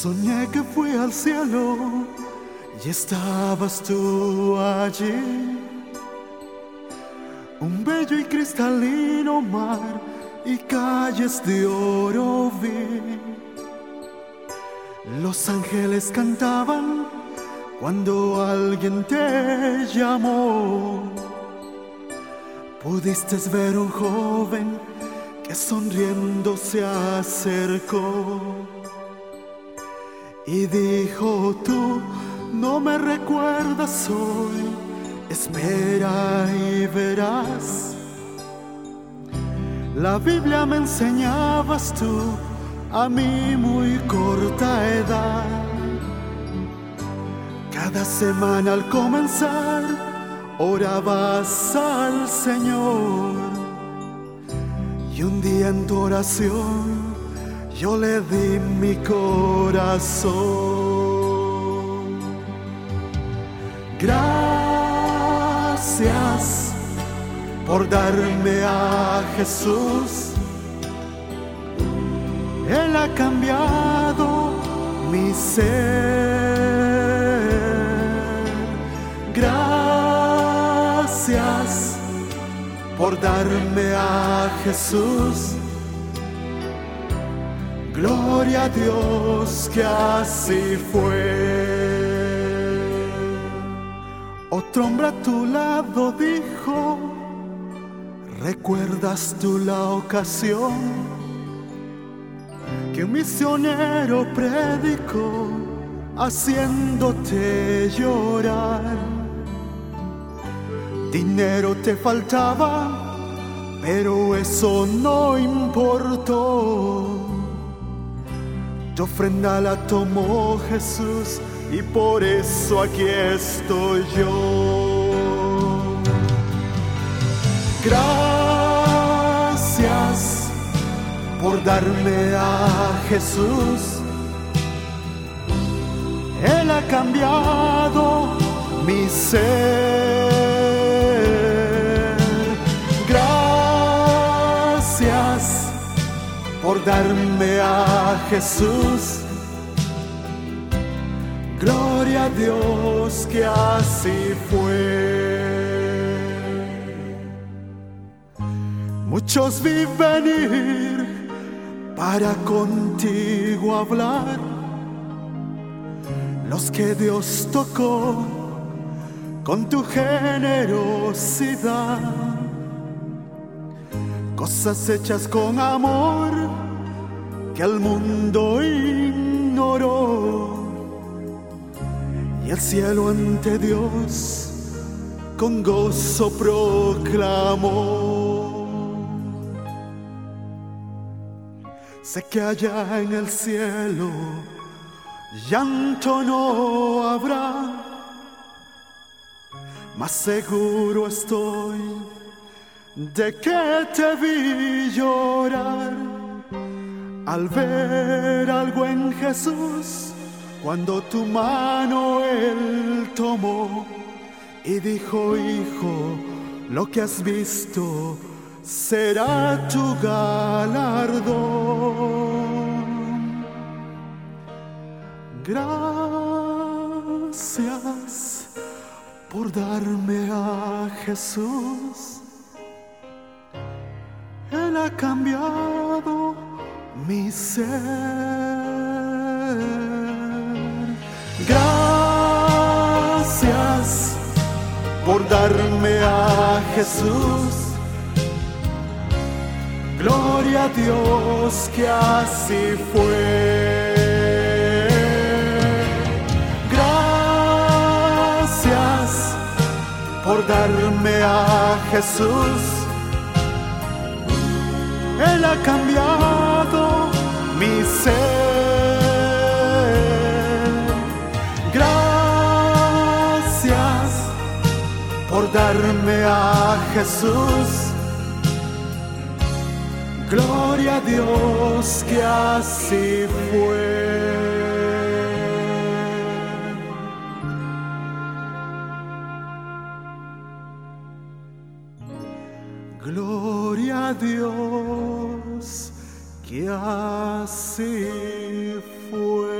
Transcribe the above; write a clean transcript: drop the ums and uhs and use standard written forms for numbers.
Soñé que fui al cielo y estabas tú allí. Un bello y cristalino mar y calles de oro vi. Los ángeles cantaban cuando alguien te llamó. Pudiste ver un joven que sonriendo se acercó y dijo: tú no me recuerdas hoy, espera y verás. La Biblia me enseñabas tú a mi muy corta edad. Cada semana al comenzar orabas al Señor, y un día en tu oración yo le di mi corazón. Gracias por darme a Jesús. Él ha cambiado mi ser. Gracias por darme a Jesús. Gloria a Dios que así fue. Otro hombre a tu lado dijo: ¿recuerdas tú la ocasión que un misionero predicó haciéndote llorar? Dinero te faltaba, pero eso no importó. Tu ofrenda la tomó Jesús y por eso aquí estoy yo. Gracias por darme a Jesús. Él ha cambiado mi ser. Gracias por darme a Jesús. Gloria a Dios que así fue. Muchos vi venir para contigo hablar, los que Dios tocó con tu generosidad, cosas hechas con amor que el mundo ignoró, y el cielo ante Dios con gozo proclamó. Sé que allá en el cielo llanto no habrá, mas seguro estoy de que te vi llorar al ver algo en Jesús, cuando tu mano Él tomó y dijo: hijo, lo que has visto será tu galardón. Gracias por darme a Jesús. Él ha cambiado mi ser. Gracias por darme a Jesús. Gloria a Dios que así fue. Gracias por darme a Jesús. Él ha cambiado mi ser. Gracias por darme a Jesús. Gloria a Dios que así fue. Gloria a Dios que así fue.